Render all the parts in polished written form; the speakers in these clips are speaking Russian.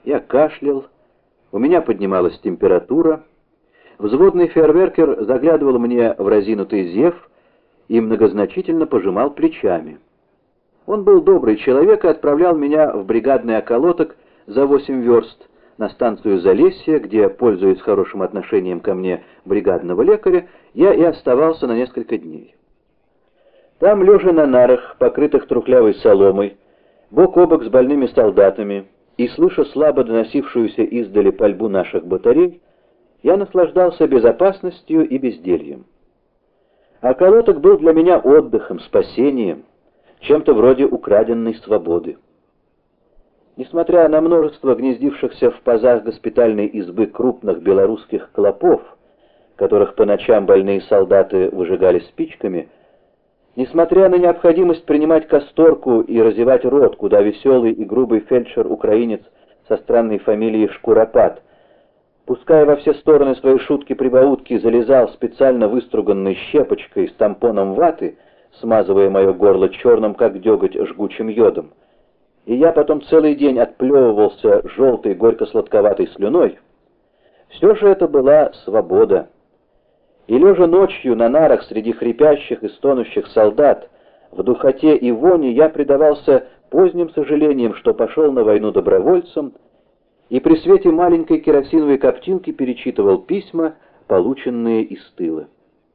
Я кашлял, у меня поднималась температура. Взводный фейерверкер заглядывал мне в разинутый зев и многозначительно пожимал плечами. Он был добрый человек и отправлял меня в бригадный околоток за 8 верст на станцию Залесье, где, пользуясь хорошим отношением ко мне бригадного лекаря, я и оставался на несколько дней. Там, лежа на нарах, покрытых трухлявой соломой, бок о бок с больными солдатами, и слыша слабо доносившуюся издали пальбу наших батарей, я наслаждался безопасностью и бездельем. Околоток был для меня отдыхом, спасением, чем-то вроде украденной свободы. Несмотря на множество гнездившихся в пазах госпитальной избы крупных белорусских клопов, которых по ночам больные солдаты выжигали спичками, несмотря на необходимость принимать касторку и разевать рот, куда веселый и грубый фельдшер-украинец со странной фамилией Шкуропат, пуская во все стороны свои шутки-прибаутки, залезал специально выструганной щепочкой с тампоном ваты, смазывая мое горло черным, как деготь, жгучим йодом, и я потом целый день отплевывался желтой горько-сладковатой слюной, все же это была свобода. И лежа ночью на нарах среди хрипящих и стонущих солдат, в духоте и вони я предавался поздним сожалениям, что пошел на войну добровольцем, и при свете маленькой керосиновой коптилки перечитывал письма, полученные из тыла.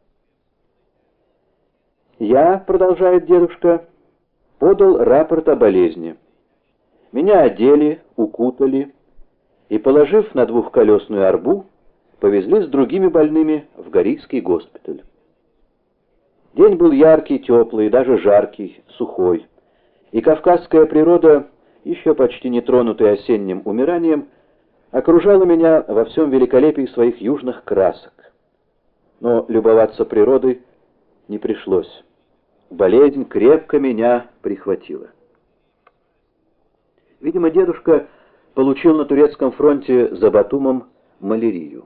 «Я, — продолжает дедушка, — подал рапорт о болезни. Меня одели, укутали и, положив на двухколесную арбу, повезли с другими больными в Горийский госпиталь. День был яркий, теплый, даже жаркий, сухой, и кавказская природа, еще почти не тронутая осенним умиранием, окружала меня во всем великолепии своих южных красок. Но любоваться природой не пришлось. Болезнь крепко меня прихватила. Видимо, дедушка получил на турецком фронте за Батумом малярию.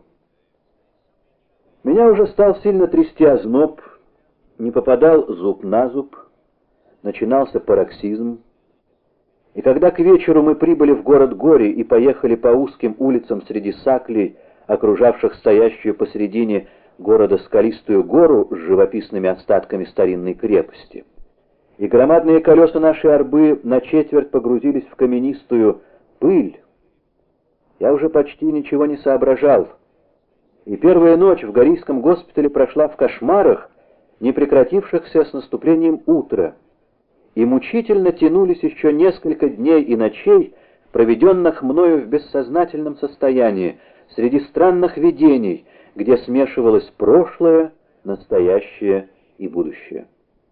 Меня уже стал сильно трясти озноб, не попадал зуб на зуб, начинался пароксизм. И когда к вечеру мы прибыли в город Гори и поехали по узким улицам среди саклей, окружавших стоящую посредине города скалистую гору с живописными остатками старинной крепости, и громадные колеса нашей арбы на четверть погрузились в каменистую пыль, я уже почти ничего не соображал. И первая ночь в Горийском госпитале прошла в кошмарах, не прекратившихся с наступлением утра, и мучительно тянулись еще несколько дней и ночей, проведенных мною в бессознательном состоянии, среди странных видений, где смешивалось прошлое, настоящее и будущее.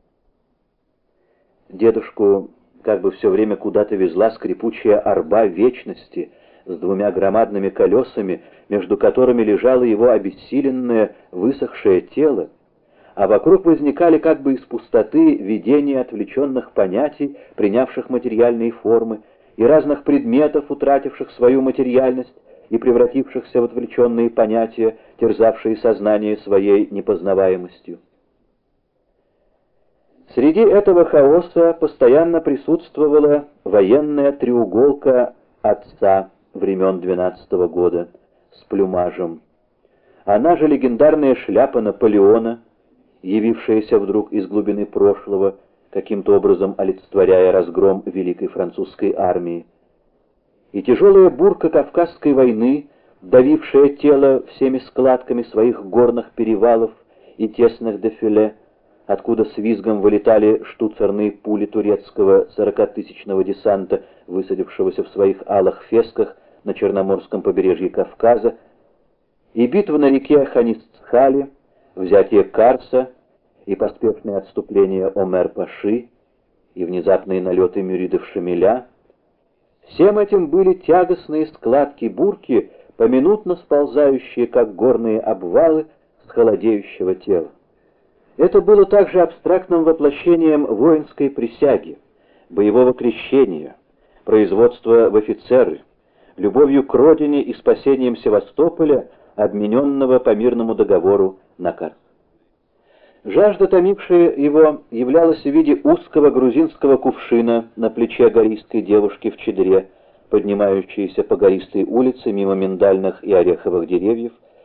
Дедушку как бы все время куда-то везла скрипучая арба вечности с двумя громадными колесами, между которыми лежало его обессиленное, высохшее тело, а вокруг возникали как бы из пустоты видения отвлеченных понятий, принявших материальные формы, и разных предметов, утративших свою материальность и превратившихся в отвлеченные понятия, терзавшие сознание своей непознаваемостью. Среди этого хаоса постоянно присутствовала военная треуголка отца времен 12-го года с плюмажем. Она же легендарная шляпа Наполеона, явившаяся вдруг из глубины прошлого, каким-то образом олицетворяя разгром Великой Французской армии, и тяжелая бурка Кавказской войны, давившая тело всеми складками своих горных перевалов и тесных дефиле, откуда с визгом вылетали штуцерные пули турецкого 40-тысячного десанта, высадившегося в своих алых фесках на Черноморском побережье Кавказа, и битва на реке Ханисцхали, взятие Карса и поспешное отступление Омер-Паши, и внезапные налеты мюридов Шамиля. Всем этим были тягостные складки бурки, поминутно сползающие, как горные обвалы с холодеющего тела. Это было также абстрактным воплощением воинской присяги, боевого крещения, производства в офицеры, любовью к родине и спасением Севастополя, обмененного по мирному договору на Карс. Жажда, томившая его, являлась в виде узкого грузинского кувшина на плече горийской девушки в чедре, поднимающиеся по гористой улице мимо миндальных и ореховых деревьев,